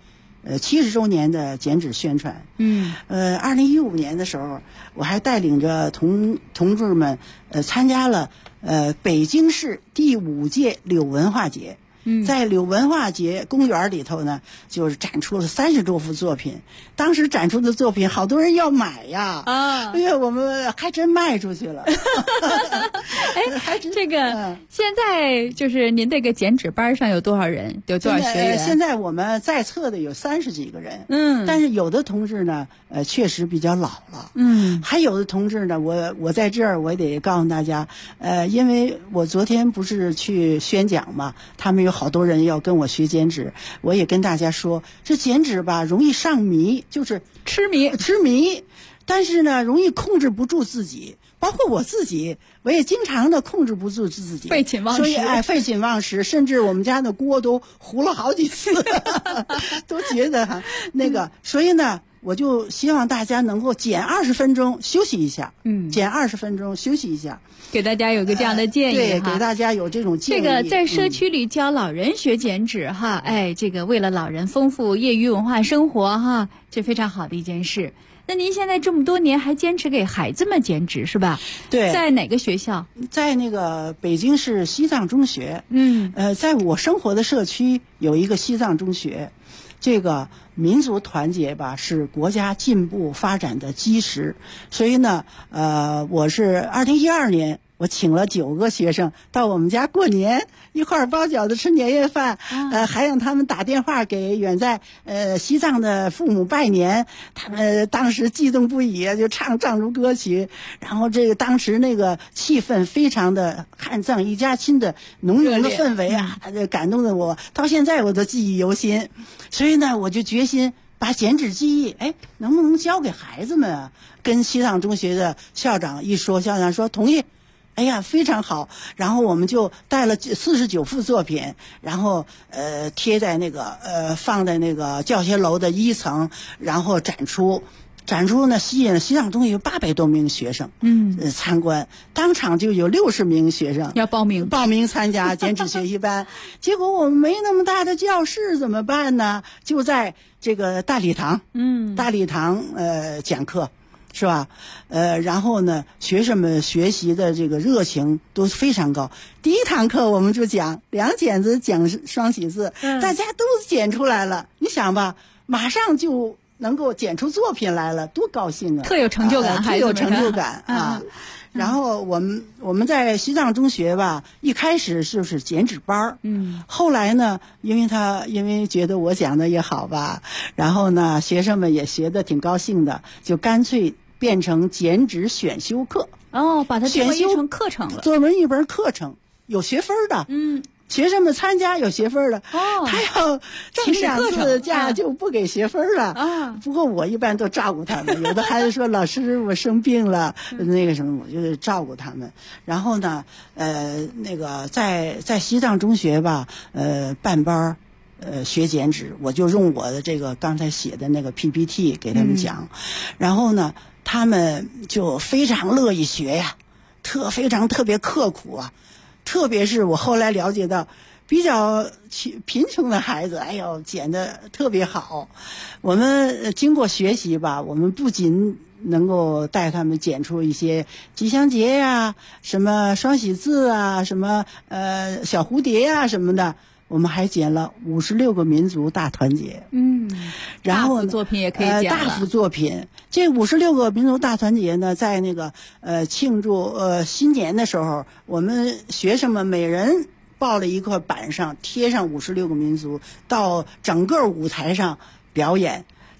70周年的剪纸宣传。2015年的时候，我还带领着同志们参加了北京市第5届柳文化节。在柳文化节公园里头呢，就是展出了30多幅作品。当时展出的作品，好多人要买呀！哎呀，我们还真卖出去了。 哎，这个现在就是您这个剪纸班上有多少人？有多少学员？ 现在我们在册的有30几个人。但是有的同志呢，确实比较老了。还有的同志呢，我在这儿我得告诉大家，因为我昨天不是去宣讲嘛，他们有好多人要跟我学剪纸，我也跟大家说，这剪纸吧容易上迷，就是痴迷，但是呢容易控制不住自己，包括我自己，我也经常的控制不住自己， 废寝忘食， 所以废寝忘食，甚至我们家的锅都糊了好几次，都觉得那个，所以呢。我就希望大家能够减20分钟休息一下，减20分钟休息一下， 给大家有个这样的建议对，给大家有这种建议。 这个在社区里教老人学剪纸哈，哎，这个为了老人丰富业余文化生活哈，这非常好的一件事。那您现在这么多年还坚持给孩子们剪纸是吧？ 对， 在哪个学校？ 在那个北京市西藏中学。在我生活的社区有一个西藏中学。这个民族团结吧，是国家进步发展的基石。所以呢，我是2012年，我请了9个学生到我们家过年，一块儿包饺子吃年夜饭，还让他们打电话给远在西藏的父母拜年。他们当时激动不已，就唱藏族歌曲，然后这个当时那个气氛非常的汉藏一家亲的浓浓的氛围啊，感动的我到现在我都记忆犹新。所以呢，我就决心把剪纸技艺，能不能教给孩子们啊？跟西藏中学的校长一说，校长说同意。哎呀，非常好。然后我们就带了49幅作品，然后贴在那个放在那个教学楼的1层，然后展出呢，吸引了西藏中学有800多名学生参观，当场就有60名学生要报名参加剪纸学习班。结果我们没那么大的教室怎么办呢？就在这个大礼堂讲课。是吧？然后呢，学生们学习的这个热情都非常高。第1堂课我们就讲2剪子讲双喜字，大家都剪出来了。你想吧，马上就能够剪出作品来了，多高兴啊！ 特有成就感， 特有成就感啊！然后我们在西藏中学吧，一开始就是剪纸班后来呢，因为觉得我讲的也好吧，然后呢，学生们也学得挺高兴的，就干脆变成剪纸选修课。 把它定位成课程了， 作为一门课程，有学分的。学生们参加有学分的。他要请2次假就不给学分了。不过我一般都照顾他们。有的孩子说老师我生病了，那个什么，我就照顾他们。然后呢，那个在西藏中学吧，办班学剪纸，我就用我的这个刚才写的那个 PPT 给他们讲。然后呢，他们就非常乐意学呀，特别刻苦啊。特别是我后来了解到，比较贫穷的孩子，哎呦，剪得特别好。我们经过学习吧，我们不仅能够带他们剪出一些吉祥节呀，什么双喜字啊，什么小蝴蝶啊什么的。我们还剪了56个民族大团结。然后大幅作品也可以剪了。 大幅作品，这56个民族大团结呢，在那个庆祝新年的时候，我们学生们每人抱了一块板上贴上56个民族，到整个舞台上表演。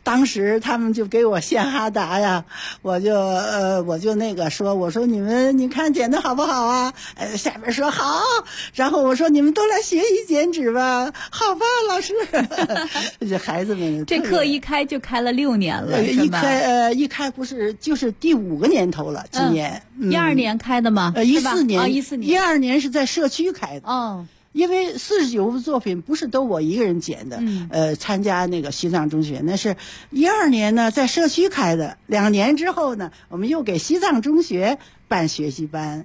当时他们就给我献哈达呀，我就那个说，我说你看剪的好不好啊？下边说好，然后我说你们都来学习剪纸吧，好吧，老师。这孩子们这课一开就开了6年了，是吧？ 一开不是就是第5个年头了，今年 12年开的吗 ？14年 ，14年 ，12年是在社区开的。 哦。 因为49幅作品不是都我一个人剪的，参加那个西藏中学，那是12年呢，在社区开的。2年之后呢，我们又给西藏中学办学习班，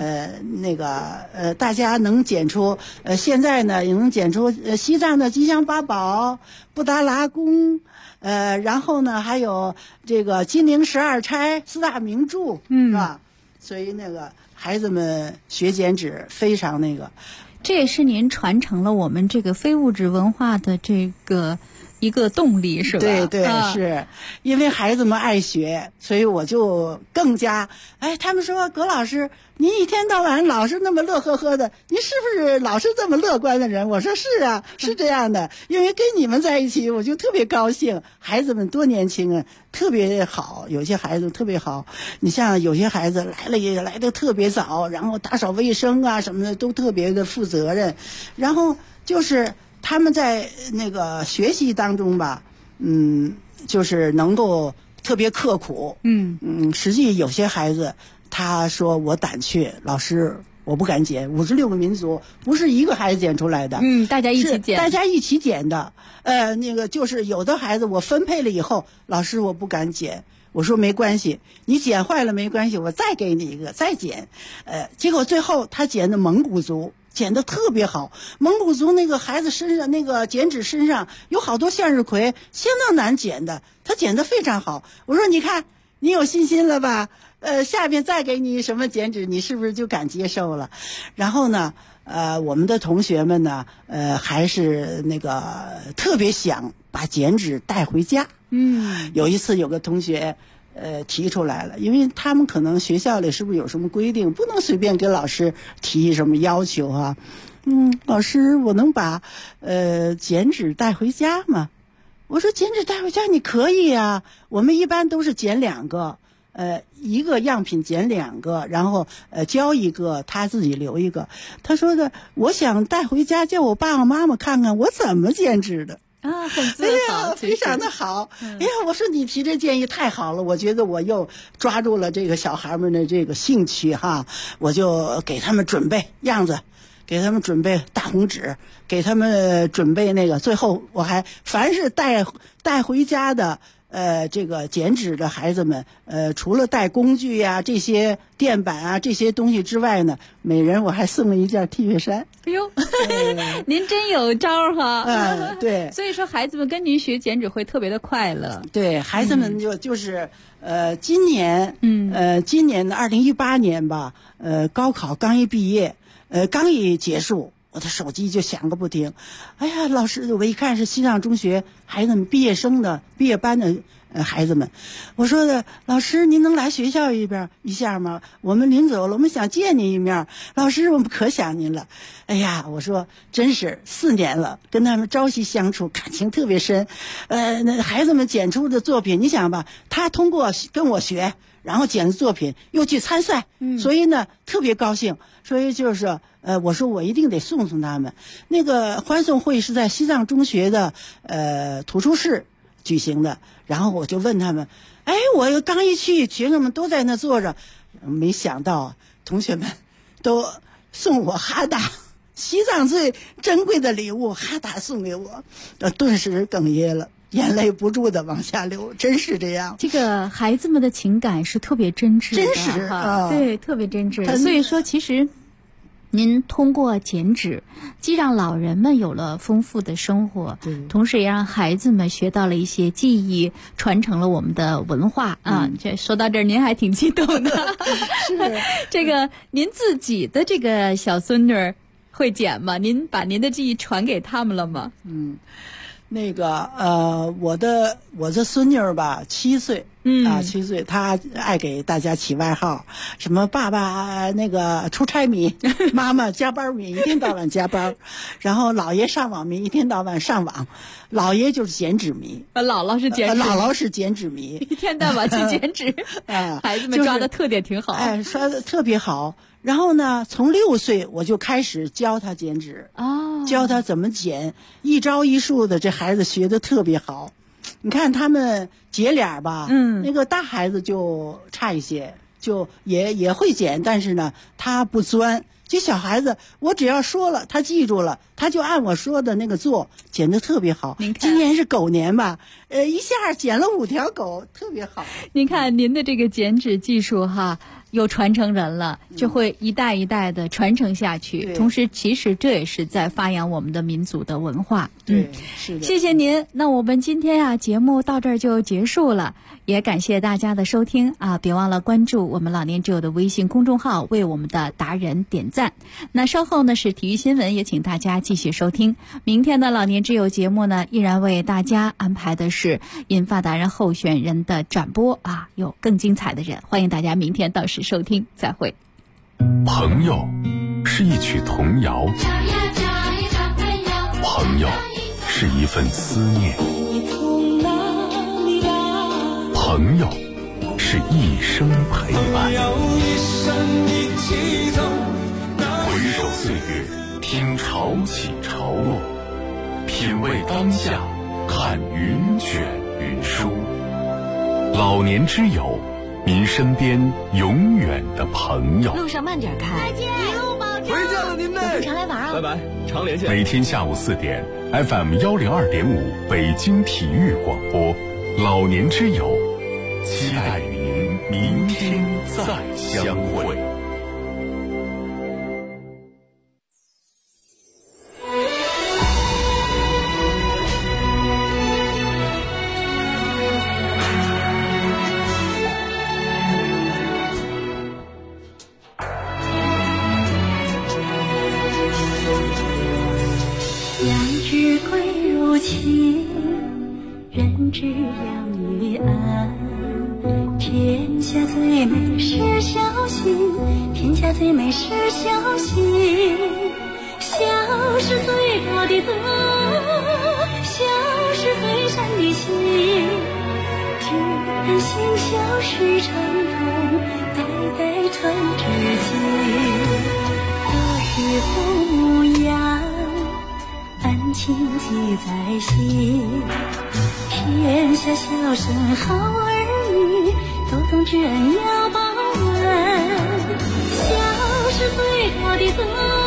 大家能剪出，现在呢也能剪出西藏的吉祥八宝、布达拉宫，然后呢还有这个金陵12钗4大名著，是吧？所以那个孩子们学剪纸非常那个。 这也是您传承了我们这个非物质文化的这个一个动力，是吧？ 对对，是因为孩子们爱学，所以我就更加他们说葛老师，您一天到晚老是那么乐呵呵的，您是不是老是这么乐观的人？我说是啊，是这样的，因为跟你们在一起，我就特别高兴。孩子们多年轻啊，特别好，有些孩子特别好。你像有些孩子来了也来得特别早，然后打扫卫生啊什么的都特别的负责任，然后就是他们在那个学习当中吧，就是能够特别刻苦，实际有些孩子他说我胆怯，老师我不敢剪，56个民族不是一个孩子剪出来的， 大家一起剪， 大家一起剪的，那个就是有的孩子我分配了以后，老师我不敢剪。我说没关系，你剪坏了没关系，我再给你一个再剪，结果最后他剪的蒙古族。剪得特别好，蒙古族那个孩子身上那个剪纸身上有好多向日葵，相当难剪的，他剪得非常好。我说你看，你有信心了吧？下面再给你什么剪纸，你是不是就敢接受了？然后呢，我们的同学们呢，还是那个特别想把剪纸带回家。有一次有个同学。提出来了，因为他们可能学校里是不是有什么规定，不能随便给老师提什么要求啊？老师，我能把剪纸带回家吗？我说剪纸带回家你可以啊，我们一般都是剪2个，一个样品剪2个，然后交一个，他自己留一个。他说的，我想带回家叫我爸爸妈妈看看我怎么剪纸的。 很自豪， 非常的好。我说你提这建议太好了，我觉得我又抓住了这个小孩们的这个兴趣哈，我就给他们准备样子，给他们准备大红纸，给他们准备那个，最后我还凡是带回家的。这个剪纸的孩子们，除了带工具呀、这些垫板啊这些东西之外呢，每人我还送了一件 T 恤衫。 哎呦，您真有招哈！ 对， 所以说孩子们跟您学剪纸会特别的快乐。 对，孩子们就是今年今年的2018年吧，高考刚一毕业，刚一结束。我的手机就响个不停，哎呀，老师，我一看是西藏中学孩子们毕业班的孩子们，我说的老师，您能来学校一下吗？我们临走了，我们想见您一面。老师，我们可想您了。哎呀，我说真是4年了，跟他们朝夕相处，感情特别深。那孩子们剪出的作品，你想吧，他通过跟我学，然后剪的作品又去参赛，所以呢特别高兴。所以就是我说我一定得送他们。那个欢送会是在西藏中学的图书室举行的，然后我就问他们，我刚一去，学生们都在那坐着，没想到同学们都送我哈达，西藏最珍贵的礼物哈达送给我，顿时哽咽了。眼泪不住的往下流，真是这样。 这个孩子们的情感是特别真挚的， 真实啊， 对，特别真挚。所以说，其实您通过剪纸，既让老人们有了丰富的生活，同时也让孩子们学到了一些技艺，传承了我们的文化啊。这说到这儿，您还挺激动的。 是这个您自己的这个小孙女会剪吗？您把您的技艺传给他们了吗？ 那个我的孙女儿吧，7岁。7岁，他爱给大家起外号，什么爸爸那个出差迷，妈妈加班迷，一天到晚加班，然后姥爷上网迷，一天到晚上网，姥爷就是减脂迷， 姥姥是减脂， 姥姥是减脂迷， 一天到晚去减脂，孩子们抓的特点挺好， 抓的特别好。然后呢，从6岁我就开始教他减脂，教他怎么减，一招一术的，这孩子学的特别好。你看他们姐俩吧，那个大孩子就差一些，就也会减，但是呢，他不钻。这小孩子，我只要说了，他记住了，他就按我说的那个做，减得特别好。今年是狗年吧，一下减了5条狗，特别好。 您看您的这个减脂技术哈，有传承人了，就会一代一代的传承下去。同时，其实这也是在发扬我们的民族的文化。 是的。 谢谢您。那我们今天节目到这儿就结束了，也感谢大家的收听别忘了关注我们老年之友的微信公众号，为我们的达人点赞。那稍后呢是体育新闻，也请大家继续收听。明天的老年之友节目呢，依然为大家安排的是银发达人候选人的转播有更精彩的人，欢迎大家明天到时收听，再会。 朋友是一曲童谣，朋友是一份思念，朋友是一生陪伴。回首岁月，听潮起潮落，品味当下，看云卷云舒。老年之友，您身边永远的朋友。 路上慢点开， 再见，一路保重。 回见了您嘞， 常来玩啊！ 拜拜，常连线。 每天下午4点 ，FM 102.5北京体育广播，老年之友，期待与您明天再相会。 人之养育安，天下最美是孝心，天下最美是孝心。孝是最高的德，孝是最善的行。只盼行孝是长通，代代传至今。若是父母养，恩情记在心。天下孝顺好儿女，都懂知恩要报恩。孝是最高的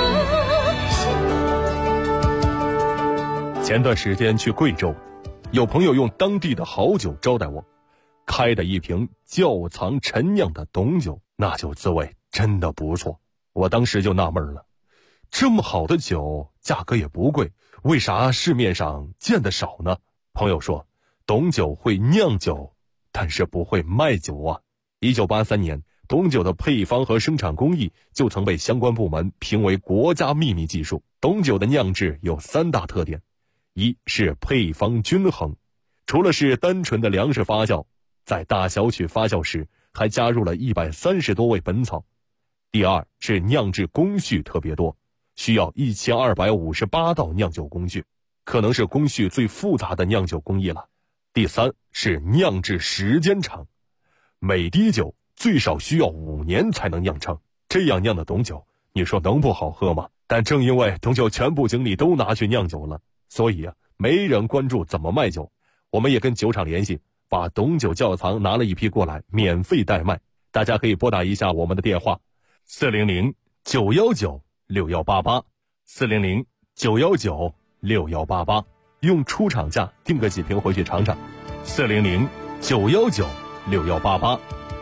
德。 前段时间去贵州，有朋友用当地的好酒招待我，开的一瓶窖藏陈酿的董酒，那酒滋味真的不错。我当时就纳闷了，这么好的酒，价格也不贵，为啥市面上见得少呢？朋友说，董酒会酿酒，但是不会卖酒啊。1983年，董酒的配方和生产工艺就曾被相关部门评为国家秘密技术。董酒的酿制有3大特点，一是配方均衡，除了是单纯的粮食发酵，在大小曲发酵时还加入了130多味本草。第二是酿制工序特别多，需要1258道酿酒工序，可能是工序最复杂的酿酒工艺了。第三是酿制时间长，每滴酒最少需要5年才能酿成，这样酿的董酒，你说能不好喝吗？但正因为董酒全部精力都拿去酿酒了，所以没人关注怎么卖酒。我们也跟酒厂联系，把董酒窖藏拿了一批过来，免费代卖。大家可以拨打一下我们的电话400-919-6188 400-919-6188，用出厂价订个几瓶回去尝尝。400-919-6188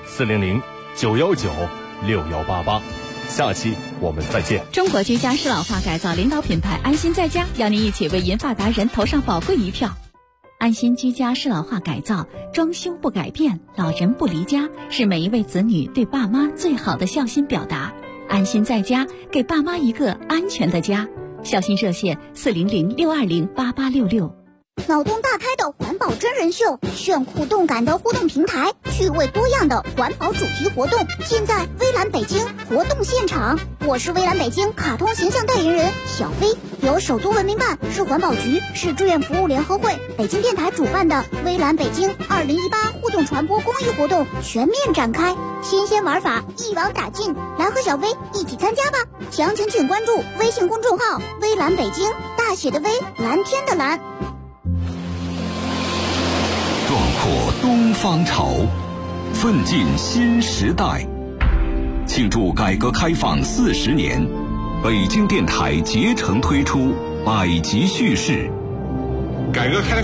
400-919-6188。下期我们再见。 中国居家适老化改造领导品牌安心在家，邀您一起为银发达人投上宝贵一票。安心居家适老化改造，装修不改变，老人不离家，是每一位子女对爸妈最好的孝心表达。安心在家，给爸妈一个安全的家。孝心热线400-620-8866。 脑洞大开的环保真人秀，炫酷动感的互动平台，趣味多样的环保主题活动，现在微蓝北京活动现场。我是微蓝北京卡通形象代言人小飞，由首都文明办、市环保局、市志愿服务联合会、北京电台主办的微蓝北京2018互动传播公益活动全面展开，新鲜玩法一网打尽，来和小飞一起参加吧！详情请关注微信公众号“微蓝北京”，大写的微，蓝天的蓝。 壮阔东方潮，奋进新时代。庆祝改革开放40年，北京电台竭诚推出百集叙事。 改革开